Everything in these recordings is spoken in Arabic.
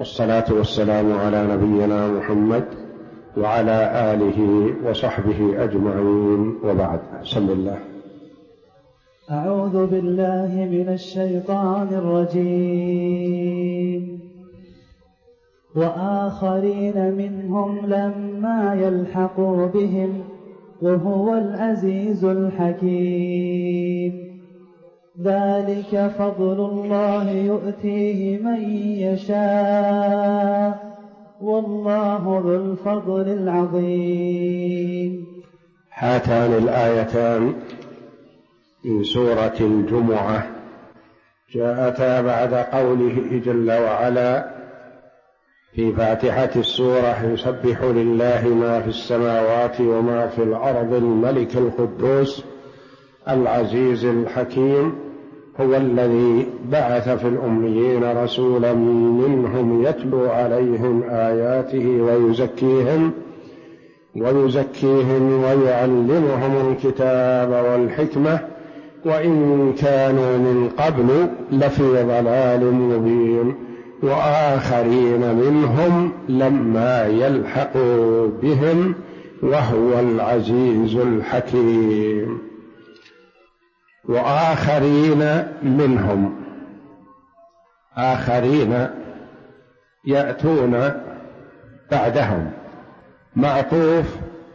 والصلاة والسلام على نبينا محمد وعلى آله وصحبه أجمعين، وبعد. بسم الله. أعوذ بالله من الشيطان الرجيم. وآخرين منهم لما يلحقوا بهم وهو العزيز الحكيم. ذلك فضل الله يؤتيه من يشاء والله ذو الفضل العظيم. هاتان الآيتان من سورة الجمعة جاءتا بعد قوله جل وعلا في فاتحة السورة: يسبح لله ما في السماوات وما في الأرض الملك القدوس العزيز الحكيم، هو الذي بعث في الأميين رسولا منهم يتلو عليهم آياته ويزكيهم ويعلمهم الكتاب والحكمة وإن كانوا من قبل لفي ضلال مبين. وآخرين منهم لما يلحقوا بهم وهو العزيز الحكيم. وآخرين منهم، آخرين يأتون بعدهم، معطوف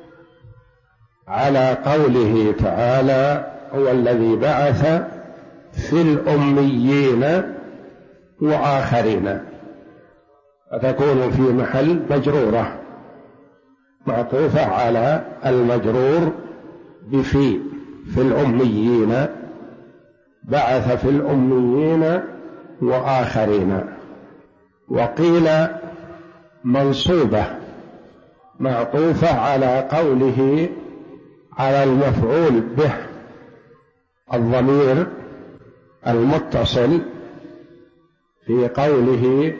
على قوله تعالى: هو الذي بعث في الأميين وآخرين، فتكون في محل مجرورة معطوفة على المجرور بفي الأميين، بعث في الأميين وآخرين. وقيل منصوبة معطوفة على قوله على المفعول به، الضمير المتصل في قوله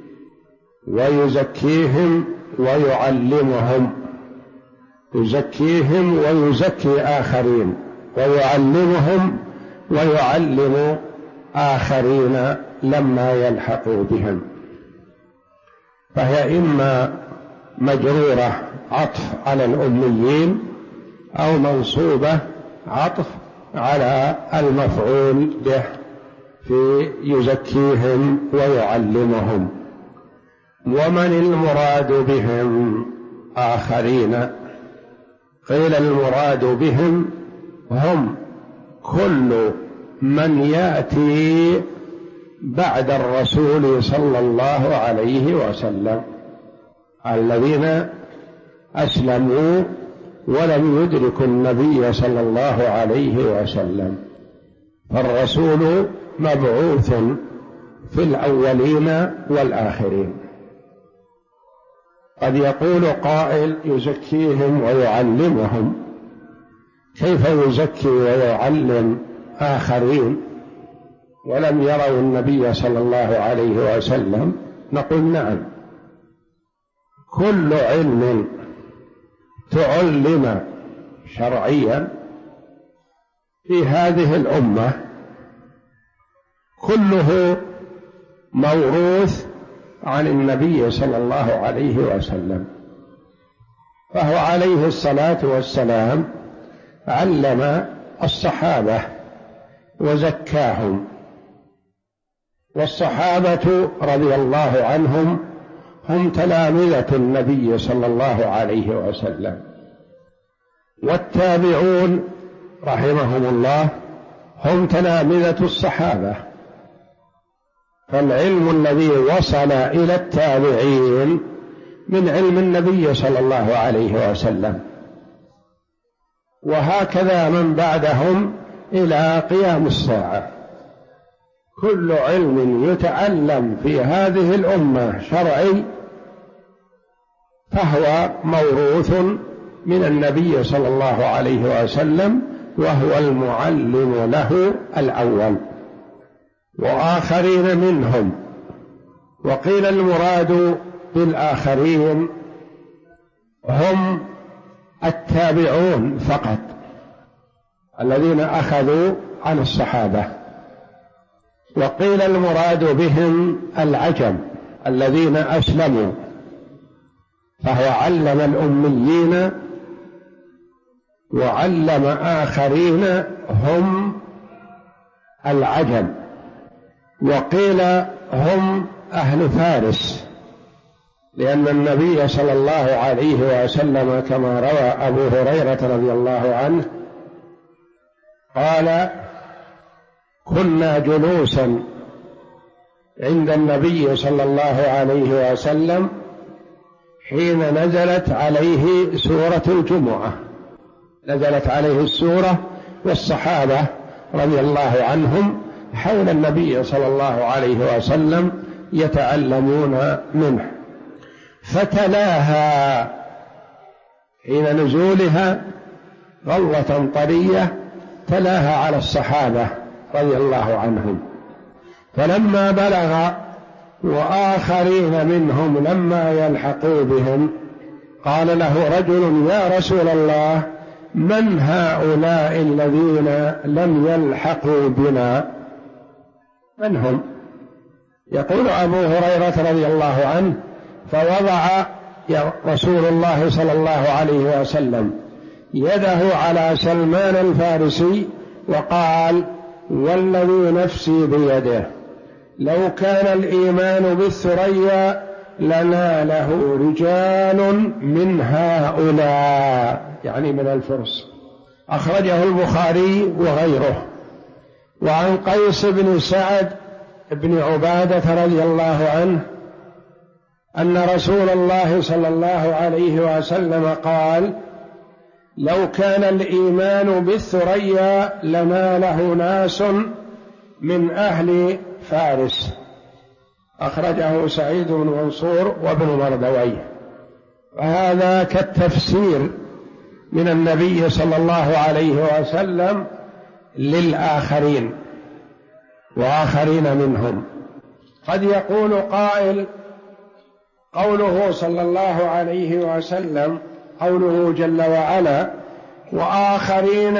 ويزكيهم ويعلمهم، يزكيهم ويزكي آخرين، ويعلمهم ويعلم آخرين لما يلحقوا بهم. فهي إما مجرورة عطف على الأميين أو منصوبة عطف على المفعول به في يزكيهم ويعلمهم. ومن المراد بهم آخرين؟ قيل المراد بهم هم كل من يأتي بعد الرسول صلى الله عليه وسلم، الذين أسلموا ولم يدركوا النبي صلى الله عليه وسلم. فالرسول مبعوث في الأولين والآخرين. قد يقول قائل: يزكيهم ويعلمهم، كيف يزكي ويعلم آخرين ولم يروا النبي صلى الله عليه وسلم؟ نقول: نعم، كل علم تعلم شرعيا في هذه الأمة كله موروث عن النبي صلى الله عليه وسلم. فهو عليه الصلاة والسلام علم الصحابة وزكاهم، والصحابة رضي الله عنهم هم تلامذة النبي صلى الله عليه وسلم، والتابعون رحمهم الله هم تلامذة الصحابة. فالعلم الذي وصل إلى التابعين من علم النبي صلى الله عليه وسلم، وهكذا من بعدهم إلى قيام الساعة. كل علم يتعلم في هذه الأمة شرعي فهو موروث من النبي صلى الله عليه وسلم، وهو المعلم له الأول. وآخرين منهم، وقيل المراد بالآخرين هم التابعون فقط، الذين أخذوا عن الصحابة. وقيل المراد بهم العجم، الذين أسلموا، فهو علم الأميين وعلم آخرين هم العجم، وقيل هم أهل فارس، لأن النبي صلى الله عليه وسلم كما روى أبو هريرة رضي الله عنه قال: كنا جلوسا عند النبي صلى الله عليه وسلم حين نزلت عليه سورة الجمعة، نزلت عليه السورة والصحابة رضي الله عنهم حول النبي صلى الله عليه وسلم يتعلمون منه، فتلاها حين نزولها غلة طرية، تلاها على الصحابة رضي الله عنهم، فلما بلغ وآخرين منهم لما يلحقوا بهم قال له رجل: يا رسول الله، من هؤلاء الذين لم يلحقوا بنا؟ من هم؟ يقول أبو هريرة رضي الله عنه: فوضع رسول الله صلى الله عليه وسلم يده على سلمان الفارسي وقال: والذي نفسي بيده لو كان الإيمان بالثريا لناله رجال من هؤلاء، يعني من الفرس. أخرجه البخاري وغيره. وعن قيس بن سعد بن عبادة رضي الله عنه أن رسول الله صلى الله عليه وسلم قال: لو كان الإيمان بالثريا لناله ناس من أهل فارس. أخرجه سعيد بن منصور وابن مردويه. وهذا كالتفسير من النبي صلى الله عليه وسلم للآخرين وآخرين منهم. قد يقول قائل: قوله صلى الله عليه وسلم، قوله جل وعلا: وآخرين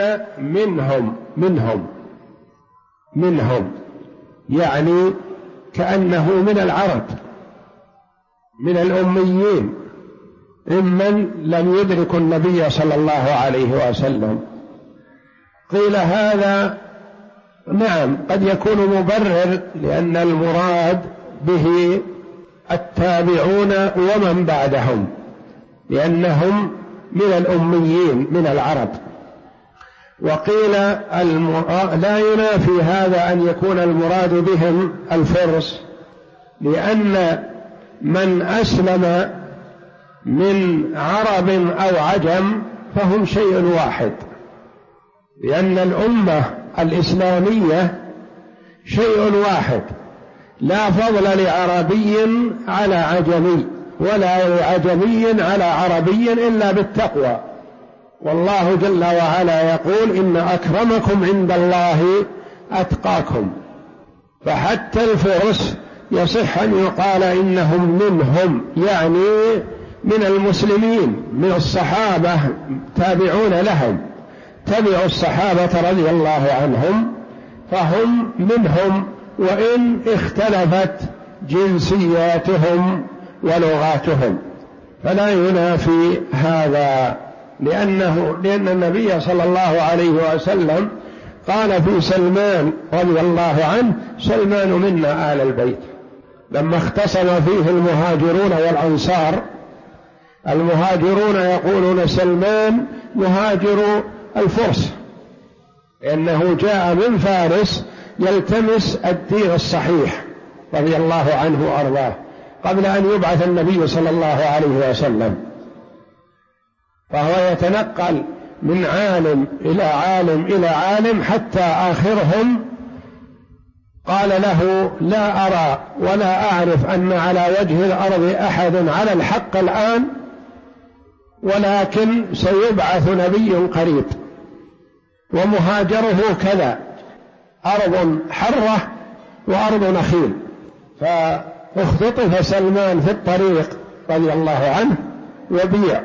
منهم يعني كأنه من العرب، من الأميين، ممن لم يدركوا النبي صلى الله عليه وسلم. قيل هذا نعم قد يكون مبرر، لأن المراد به التابعون ومن بعدهم، لأنهم من الأميين من العرب. وقيل لا ينافي هذا أن يكون المراد بهم الفرس، لأن من أسلم من عرب أو عجم فهم شيء واحد، لأن الأمة الإسلامية شيء واحد، لا فضل لعربي على عجمي ولا لعجمي على عربي إلا بالتقوى. والله جل وعلا يقول: إن أكرمكم عند الله أتقاكم. فحتى الفرس يصح أن يقال إنهم منهم، يعني من المسلمين، من الصحابة، تابعون لهم، تبعوا الصحابة رضي الله عنهم، فهم منهم، وإن اختلفت جنسياتهم ولغاتهم، فلا ينافي هذا، لأن النبي صلى الله عليه وسلم قال في سلمان رضي الله عنه: سلمان منا آل البيت. لما اختصم فيه المهاجرون والأنصار، المهاجرون يقولون سلمان مهاجر الفرس، لأنه جاء من فارس يلتمس الدين الصحيح رضي الله عنه وأرضاه قبل أن يبعث النبي صلى الله عليه وسلم، فهو يتنقل من عالم إلى عالم إلى عالم، حتى آخرهم قال له: لا أرى ولا أعرف أن على وجه الأرض أحد على الحق الآن، ولكن سيبعث نبي قريب، ومهاجره كذا، أرض حرة وأرض نخيل. فاختطف سلمان في الطريق رضي الله عنه وبيع،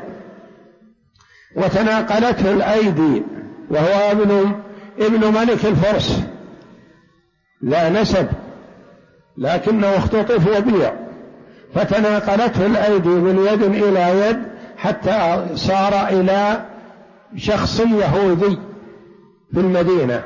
وتناقلته الأيدي، وهو ابن ملك الفرس لا نسب، لكنه اختطف وبيع. فتناقلته الأيدي من يد إلى يد حتى صار إلى شخص يهودي في المدينة.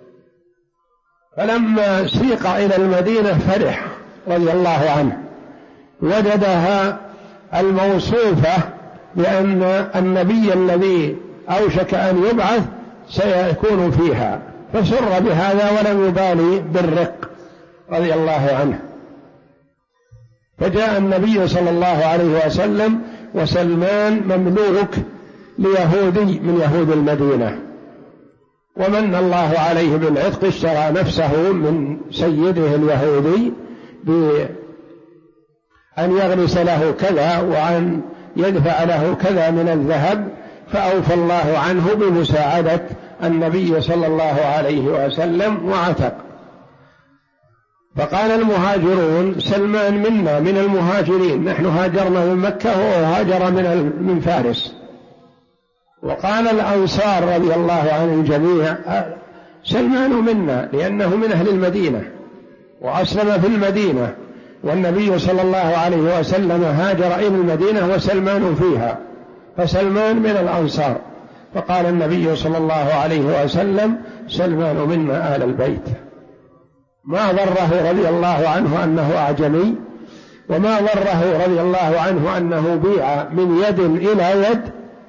فلما سيق إلى المدينة فرح رضي الله عنه، وجدها الموصوفة بأن النبي الذي أوشك أن يبعث سيكون فيها، فسر بهذا ولم يبالي بالرق رضي الله عنه. فجاء النبي صلى الله عليه وسلم وسلمان مملوك ليهودي من يهود المدينة، ومن الله عليه بالعتق، اشترى نفسه من سيده اليهودي بأن يغرس له كذا وأن يدفع له كذا من الذهب، فأوفى الله عنه بمساعدة النبي صلى الله عليه وسلم وعتق. فقال المهاجرون: سلمان منا من المهاجرين، نحن هاجرنا من مكة وهو هاجر من فارس. وقال الأنصار رضي الله عن الجميع: سلمان منا، لأنه من أهل المدينة وأسلم في المدينة، والنبي صلى الله عليه وسلم هاجر إلى المدينة وسلمان فيها، فسلمان من الأنصار. فقال النبي صلى الله عليه وسلم: سلمان منا آل البيت. ما ضره رضي الله عنه أنه أعجمي، وما ضره رضي الله عنه أنه بيع من يد إلى يد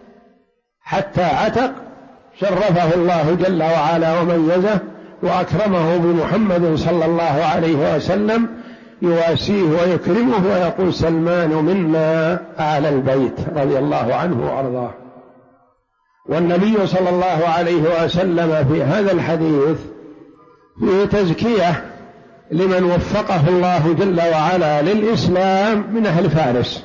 حتى عتق. شرفه الله جل وعلا وميزه وأكرمه بمحمد صلى الله عليه وسلم، يواسيه ويكرمه ويقول: سلمان منا آل البيت رضي الله عنه وأرضاه. والنبي صلى الله عليه وسلم في هذا الحديث فيه تزكية لمن وفقه الله جل وعلا للإسلام من أهل فارس.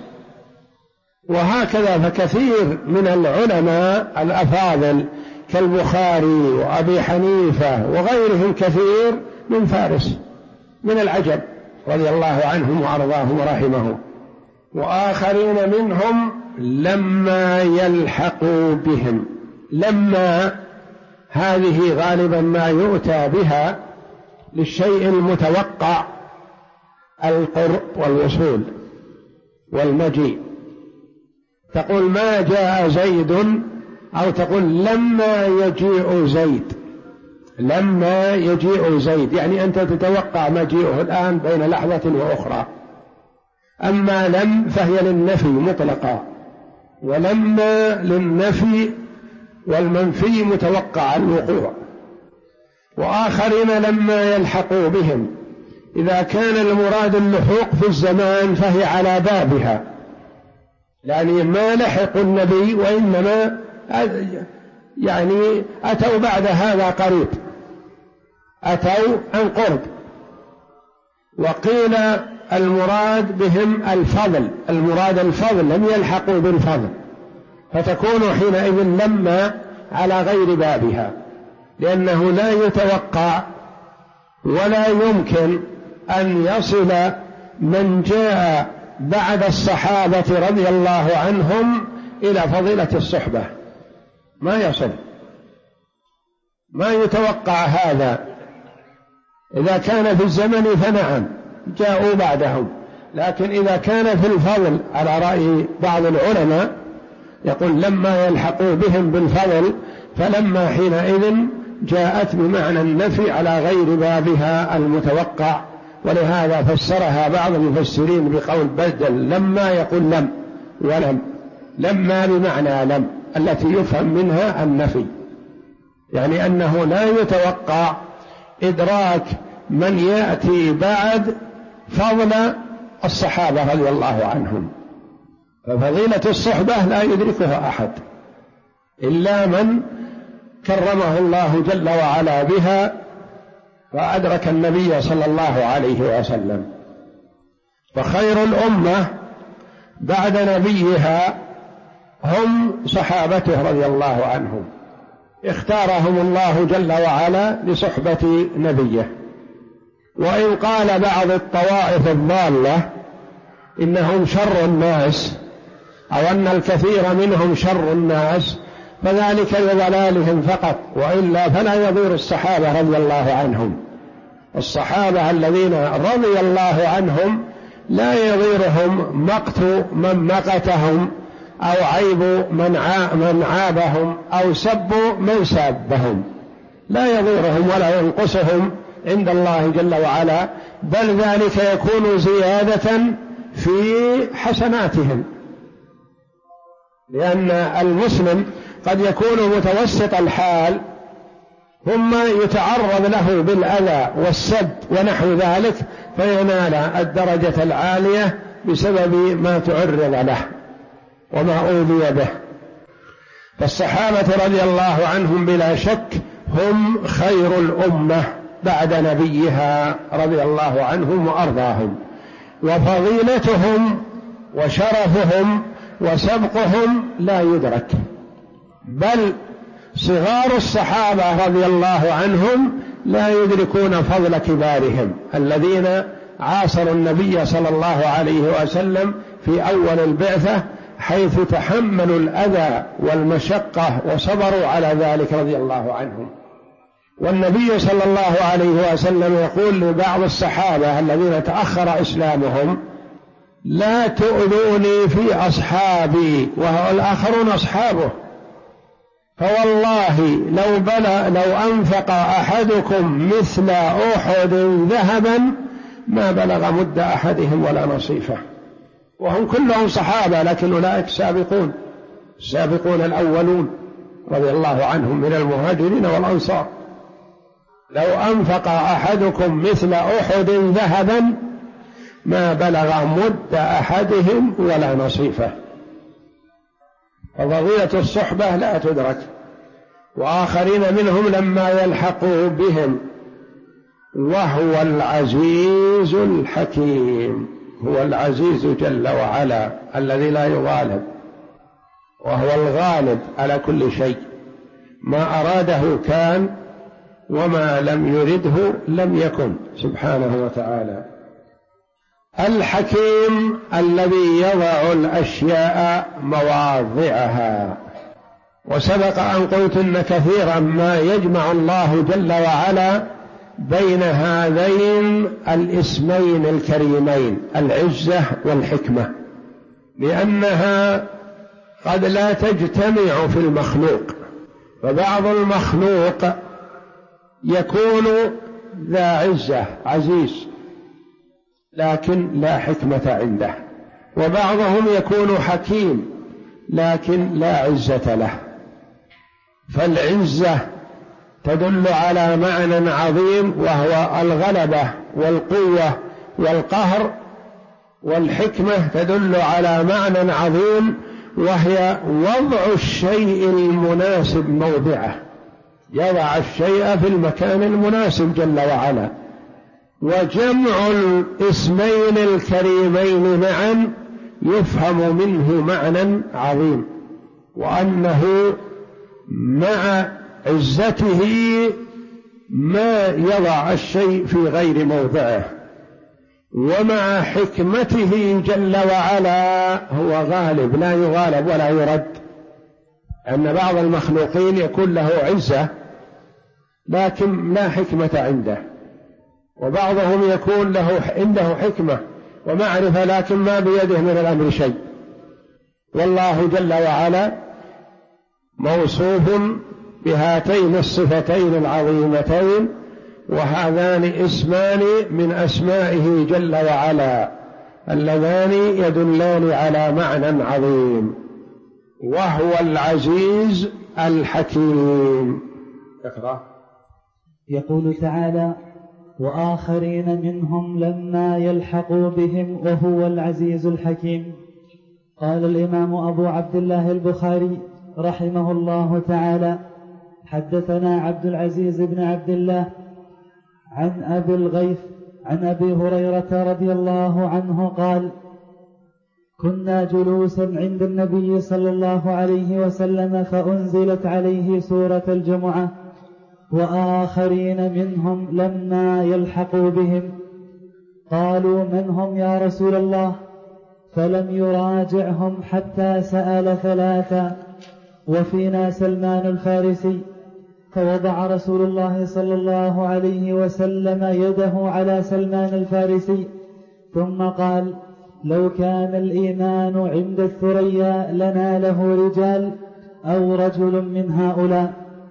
وهكذا فكثير من العلماء الأفاضل كالبخاري وأبي حنيفة وغيرهم كثير من فارس من العجم رضي الله عنهم وأرضاهم ورحمهم، وآخرين منهم لما يلحقوا بهم. لما هذه غالبا ما يؤتى بها للشيء المتوقع، القرب والوصول والمجيء. تقول: ما جاء زيد، أو تقول: لما يجيء زيد. لما يجيء زيد يعني أنت تتوقع مجيئه الآن بين لحظة وأخرى. أما لم فهي للنفي مطلقا، ولما للنفي والمنفي متوقع الوقوع. وآخرين لما يلحقوا بهم، إذا كان المراد اللحوق في الزمان فهي على بابها، يعني ما لحقوا النبي وإنما يعني أتوا بعد هذا قريب، أتوا عن قرب. وقيل المراد بهم الفضل، المراد الفضل، لم يلحقوا بالفضل، فتكون حينئذ لما على غير بابها، لأنه لا يتوقع ولا يمكن أن يصل من جاء بعد الصحابة رضي الله عنهم إلى فضيلة الصحبة، ما يصل، ما يتوقع هذا. إذا كان في الزمن فنعم جاءوا بعدهم، لكن إذا كان في الفضل على رأي بعض العلماء يقول: لما يلحقوا بهم بالفضل، فلما حينئذ جاءت بمعنى النفي على غير بابها المتوقع. ولهذا فسرها بعض المفسرين بقول بدل لما، يقول لم ولم، لما بمعنى لم التي يفهم منها النفي، يعني أنه لا يتوقع إدراك من يأتي بعد فضل الصحابة رضي الله عنهم. ففضيلة الصحبة لا يدركها أحد إلا من كرمه الله جل وعلا بها وأدرك النبي صلى الله عليه وسلم. فخير الأمة بعد نبيها هم صحابته رضي الله عنهم، اختارهم الله جل وعلا لصحبة نبيه. وإن قال بعض الطوائف الضالة إنهم شر الناس، أو أن الكثير منهم شر الناس، فذلك لضلالهم فقط، وإلا فلا يضير الصحابة رضي الله عنهم. الصحابة الذين رضي الله عنهم لا يضيرهم مقت من مقتهم أو عيب من عابهم أو سب من سابهم، لا يضيرهم ولا ينقصهم عند الله جل وعلا، بل ذلك يكون زيادة في حسناتهم، لأن المسلم قد يكون متوسط الحال ثم يتعرض له بالأذى والسب ونحو ذلك فينال الدرجة العالية بسبب ما تعرض له وما أوذي به. فالصحابة رضي الله عنهم بلا شك هم خير الأمة بعد نبيها رضي الله عنهم وأرضاهم، وفضيلتهم وشرفهم وسبقهم لا يدرك، بل صغار الصحابة رضي الله عنهم لا يدركون فضل كبارهم الذين عاصروا النبي صلى الله عليه وسلم في أول البعثة، حيث تحملوا الأذى والمشقة وصبروا على ذلك رضي الله عنهم. والنبي صلى الله عليه وسلم يقول لبعض الصحابة الذين تأخر إسلامهم: لا تؤذوني في أصحابي والآخرون أصحابه، فوالله لو أنفق أحدكم مثل أحد ذهبا ما بلغ مد أحدهم ولا نصيفه. وهم كلهم صحابة، لكن أولئك السابقون الأولون رضي الله عنهم من المهاجرين والأنصار. لو أنفق أحدكم مثل أحد ذهبا ما بلغ مد أحدهم ولا نصيفه. ففضيلة الصحبة لا تدرك. وآخرين منهم لما يلحقوا بهم، وهو العزيز الحكيم، هو العزيز جل وعلا الذي لا يغالب، وهو الغالب على كل شيء، ما أراده كان وما لم يرده لم يكن سبحانه وتعالى. الحكيم الذي يضع الأشياء مواضعها. وسبق أن قلت إن كثيرا ما يجمع الله جل وعلا بين هذين الاسمين الكريمين العزة والحكمة، لأنها قد لا تجتمع في المخلوق، فبعض المخلوق يكون ذا عزة عزيز لكن لا حكمة عنده، وبعضهم يكون حكيم لكن لا عزة له. فالعزة تدل على معنى عظيم وهو الغلبة والقوة والقهر، والحكمة تدل على معنى عظيم وهي وضع الشيء المناسب موضعه، يضع الشيء في المكان المناسب جل وعلا. وجمع الاسمين الكريمين معا يفهم منه معنى عظيم، وأنه مع عزته ما يضع الشيء في غير موضعه، ومع حكمته جل وعلا هو غالب لا يغالب ولا يرد. أن بعض المخلوقين يكون له عزة لكن لا حكمة عنده، وبعضهم يكون عنده حكمة ومعرفة لكن ما بيده من الأمر شيء. والله جل وعلا موصوف بهاتين الصفتين العظيمتين، وهذان اسمان من أسمائه جل وعلا اللذان يدلان على معنى عظيم، وهو العزيز الحكيم. اقرأ. يقول تعالى: وآخرين منهم لما يلحقوا بهم وهو العزيز الحكيم. قال الإمام أبو عبد الله البخاري رحمه الله تعالى: حدثنا عبد العزيز بن عبد الله عن أبي الغيث عن أبي هريرة رضي الله عنه قال: كنا جلوسا عند النبي صلى الله عليه وسلم فأنزلت عليه سورة الجمعة: وآخرين منهم لما يلحقوا بهم. قالوا: من هم يا رسول الله؟ فلم يراجعهم حتى سأل ثلاثا، وفينا سلمان الفارسي. فوضع رسول الله صلى الله عليه وسلم يده على سلمان الفارسي ثم قال: لو كان الإيمان عند الثريا لناله رجال أو رجل من هؤلاء.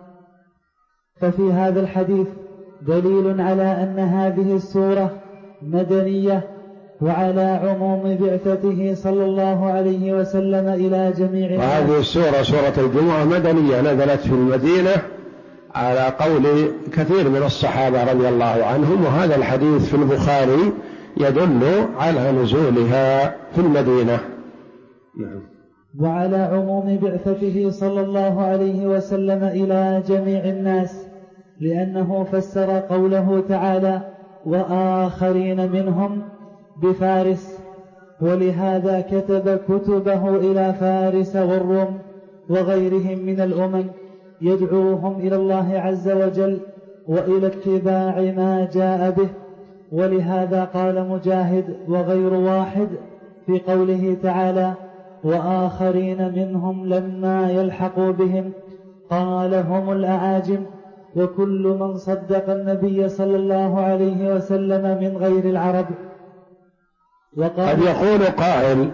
ففي هذا الحديث دليل على أن هذه السورة مدنية، وعلى عموم بعثته صلى الله عليه وسلم إلى جميع الناس. وهذه السورة سورة الجمعة مدنية، نزلت في المدينة على قول كثير من الصحابة رضي الله عنهم، وهذا الحديث في البخاري يدل على نزولها في المدينة. نعم. وعلى عموم بعثته صلى الله عليه وسلم إلى جميع الناس، لأنه فسر قوله تعالى: وآخرين منهم بفارس، ولهذا كتب كتبه إلى فارس والروم وغيرهم من الأمم يدعوهم إلى الله عز وجل وإلى اتباع ما جاء به. ولهذا قال مجاهد وغير واحد في قوله تعالى: وآخرين منهم لما يلحقوا بهم، قال: هم الأعاجم وكل من صدق النبي صلى الله عليه وسلم من غير العرب. قد يقول قائل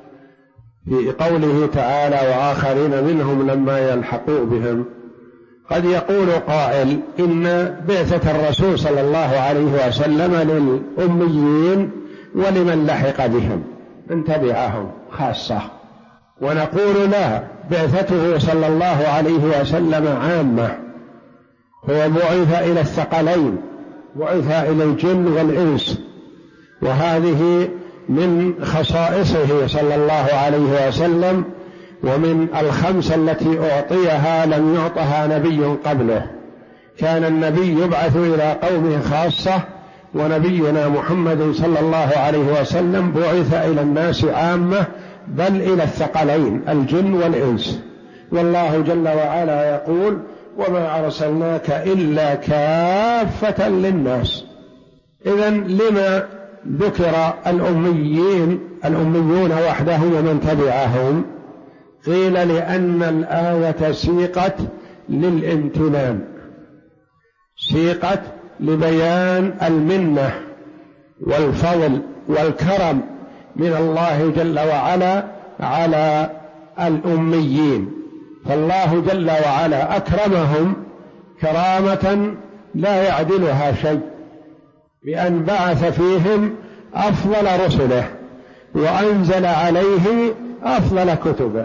في قوله تعالى: وآخرين منهم لما يلحقوا بهم، قد يقول قائل إن بعثة الرسول صلى الله عليه وسلم للأميين ولمن لحق بهم من تبعهم خاصة، ونقول لا، بعثته صلى الله عليه وسلم عامة، هو بعث إلى الثقلين، بعث إلى الجن والإنس، وهذه من خصائصه صلى الله عليه وسلم، ومن الخمسة التي أعطيها لم يعطها نبي قبله. كان النبي يبعث إلى قومه خاصة، ونبينا محمد صلى الله عليه وسلم بعث إلى الناس عامة، بل إلى الثقلين الجن والإنس. والله جل وعلا يقول: وما أرسلناك إلا كافة للناس. إذن لما ذكر الأميون وحدهم ومن تبعهم؟ قيل لأن الآية سيقت للامتنان، سيقت لبيان المنة والفضل والكرم من الله جل وعلا على الأميين، فالله جل وعلا أكرمهم كرامة لا يعدلها شيء، بأن بعث فيهم أفضل رسله وأنزل عليه أفضل كتبه.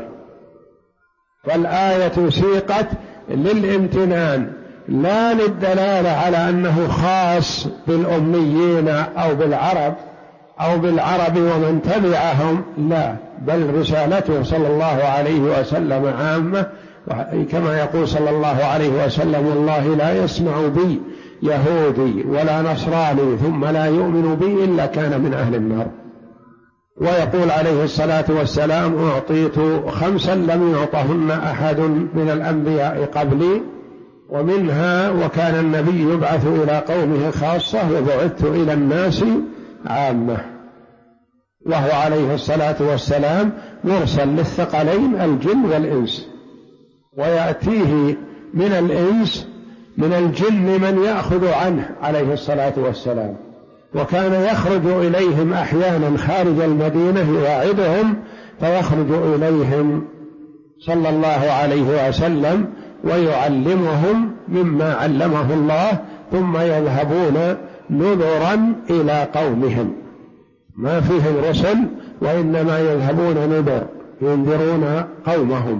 والآية سيقت للامتنان لا للدلالة على أنه خاص بالأميين أو بالعرب ومن تبعهم، لا، بل رسالته صلى الله عليه وسلم عامة، كما يقول صلى الله عليه وسلم: والله لا يسمع بي يهودي ولا نصراني ثم لا يؤمن بي إلا كان من أهل النار. ويقول عليه الصلاة والسلام: أعطيت 5 لم يعطهن أحد من الأنبياء قبلي، ومنها وكان النبي يبعث إلى قومه خاصة وبعثت إلى الناس عامة. وهو عليه الصلاة والسلام مرسل للثقلين الجن والإنس، ويأتيه من الإنس من الجن من يأخذ عنه عليه الصلاة والسلام، وكان يخرج إليهم أحيانا خارج المدينة يواعدهم، فيخرج إليهم صلى الله عليه وسلم ويعلمهم مما علمه الله، ثم يذهبون نذرا إلى قومهم، ما فيهم رسل وإنما يذهبون نذر ينذرون قومهم.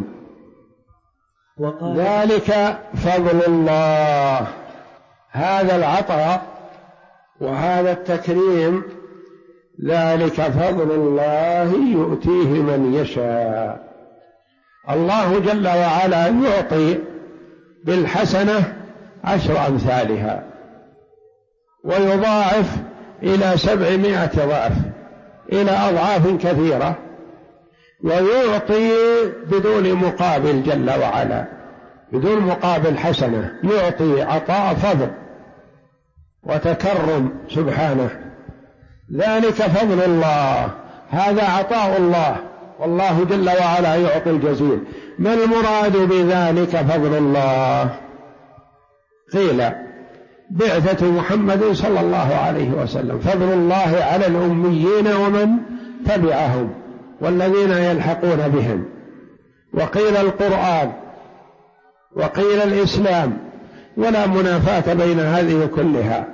ذلك فضل الله، هذا العطاء وهذا التكريم، ذلك فضل الله يؤتيه من يشاء. الله جل وعلا يعطي بالحسنة 10 أمثالها، ويضاعف إلى 700 ضعف، إلى أضعاف كثيرة، ويعطي بدون مقابل جل وعلا، بدون مقابل حسنة، يعطي عطاء فضل وتكرم سبحانه. ذلك فضل الله، هذا عطاء الله، والله جل وعلا يعطي الجزيل. ما المراد بذلك فضل الله؟ قيل بعثة محمد صلى الله عليه وسلم، فضل الله على الأميين ومن تبعهم والذين يلحقون بهم. وقيل القرآن وقيل الإسلام، ولا منافاة بين هذه كلها،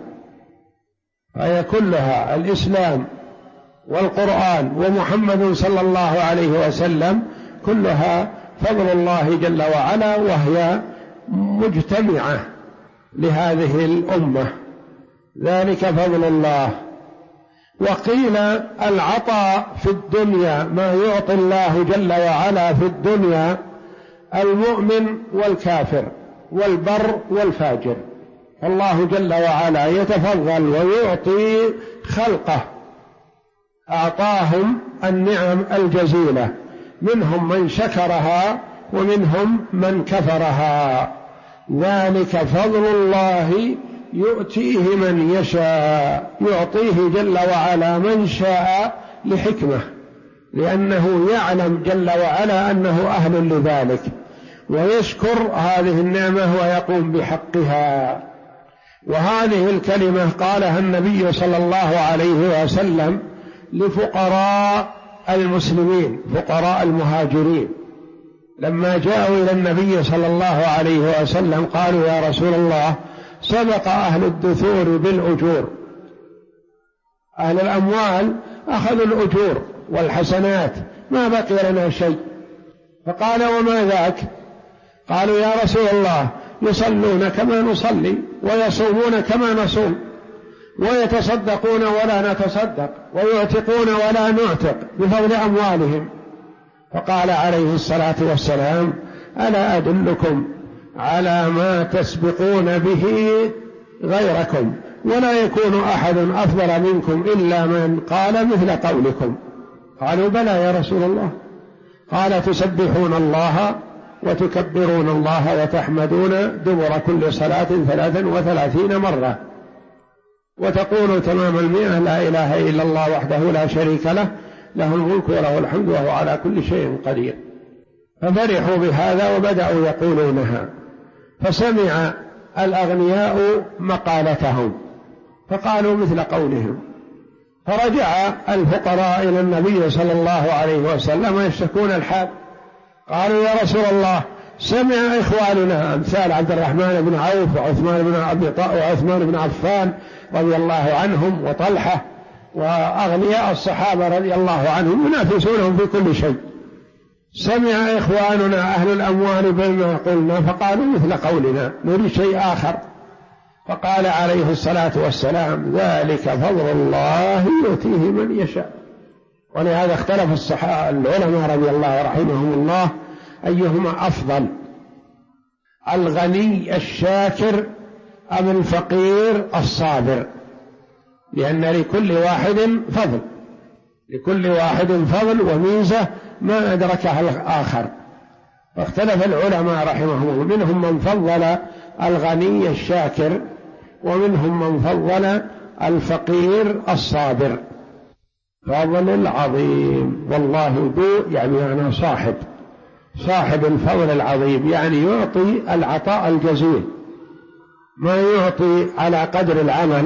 فهي كلها الإسلام والقرآن ومحمد صلى الله عليه وسلم، كلها فضل الله جل وعلا، وهي مجتمعة لهذه الأمة، ذلك فضل الله. وقيل العطاء في الدنيا، ما يعطي الله جل وعلا في الدنيا المؤمن والكافر والبر والفاجر، الله جل وعلا يتفضل ويعطي خلقه، أعطاهم النعم الجزيلة، منهم من شكرها ومنهم من كفرها، ذلك فضل الله يؤتيه من يشاء، يعطيه جل وعلا من شاء لحكمة، لأنه يعلم جل وعلا أنه أهل لذلك، ويشكر هذه النعمة ويقوم بحقها. وهذه الكلمة قالها النبي صلى الله عليه وسلم لفقراء المسلمين، فقراء المهاجرين، لما جاءوا إلى النبي صلى الله عليه وسلم قالوا: يا رسول الله، سبق أهل الدثور بالأجور، أهل الأموال أخذوا الأجور والحسنات، ما بقي لنا شيء. فقال: وما ذاك؟ قالوا: يا رسول الله، يصلون كما نصلي، ويصومون كما نصوم، ويتصدقون ولا نتصدق، ويعتقون ولا نعتق بفضل أموالهم. فقال عليه الصلاة والسلام: ألا أدلكم على ما تسبقون به غيركم، ولا يكون أحد أفضل منكم إلا من قال مثل قولكم. قالوا: بلى يا رسول الله. قال: تسبحون الله وتكبرون الله وتحمدون دبر كل صلاة 33 مرة، وتقول تمام 100: لا إله إلا الله وحده لا شريك له، له الملك وله الحمد وهو على كل شيء قدير. ففرحوا بهذا وبدأوا يقولونها، فسمع الأغنياء مقالتهم فقالوا مثل قولهم، فرجع الفقراء إلى النبي صلى الله عليه وسلم يشتكون الحال. قالوا: يا رسول الله، سمع إخواننا أمثال عبد الرحمن بن عوف وعثمان بن عفان رضي الله عنهم وطلحة وأغنياء الصحابة رضي الله عنهم ينافسونهم في كل شيء، سمع إخواننا أهل الأموال بما قلنا فقالوا مثل قولنا، نريد شيء آخر. فقال عليه الصلاة والسلام: ذلك فضل الله يؤتيه من يشاء. ولهذا اختلف العلماء رضي الله رحمهم الله أيهما أفضل، الغني الشاكر أم الفقير الصابر، لأن لكل واحد فضل، لكل واحد فضل وميزة ما أدركها الآخر. فاختلف العلماء رحمهم الله، منهم من فضل الغني الشاكر، ومنهم من فضل الفقير الصابر. فضل العظيم، والله ذو يعني أنا صاحب الفضل العظيم، يعني يعطي العطاء الجزيل، ما يعطي على قدر العمل،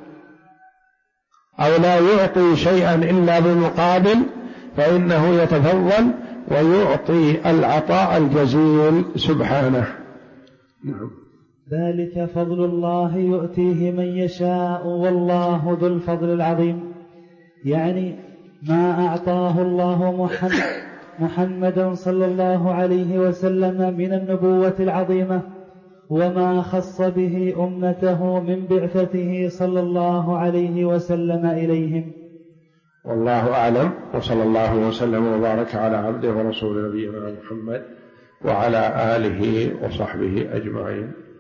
أو لا يعطي شيئا إلا بمقابل، فإنه يتفضل ويعطي العطاء الجزيل سبحانه. نعم. ذلك فضل الله يؤتيه من يشاء والله ذو الفضل العظيم، يعني ما أعطاه الله محمدا صلى الله عليه وسلم من النبوة العظيمة، وما خص به أمته من بعثته صلى الله عليه وسلم إليهم. والله أعلم، وصلى الله وسلم وبارك على عبده ورسول نبينا محمد وعلى آله وصحبه أجمعين.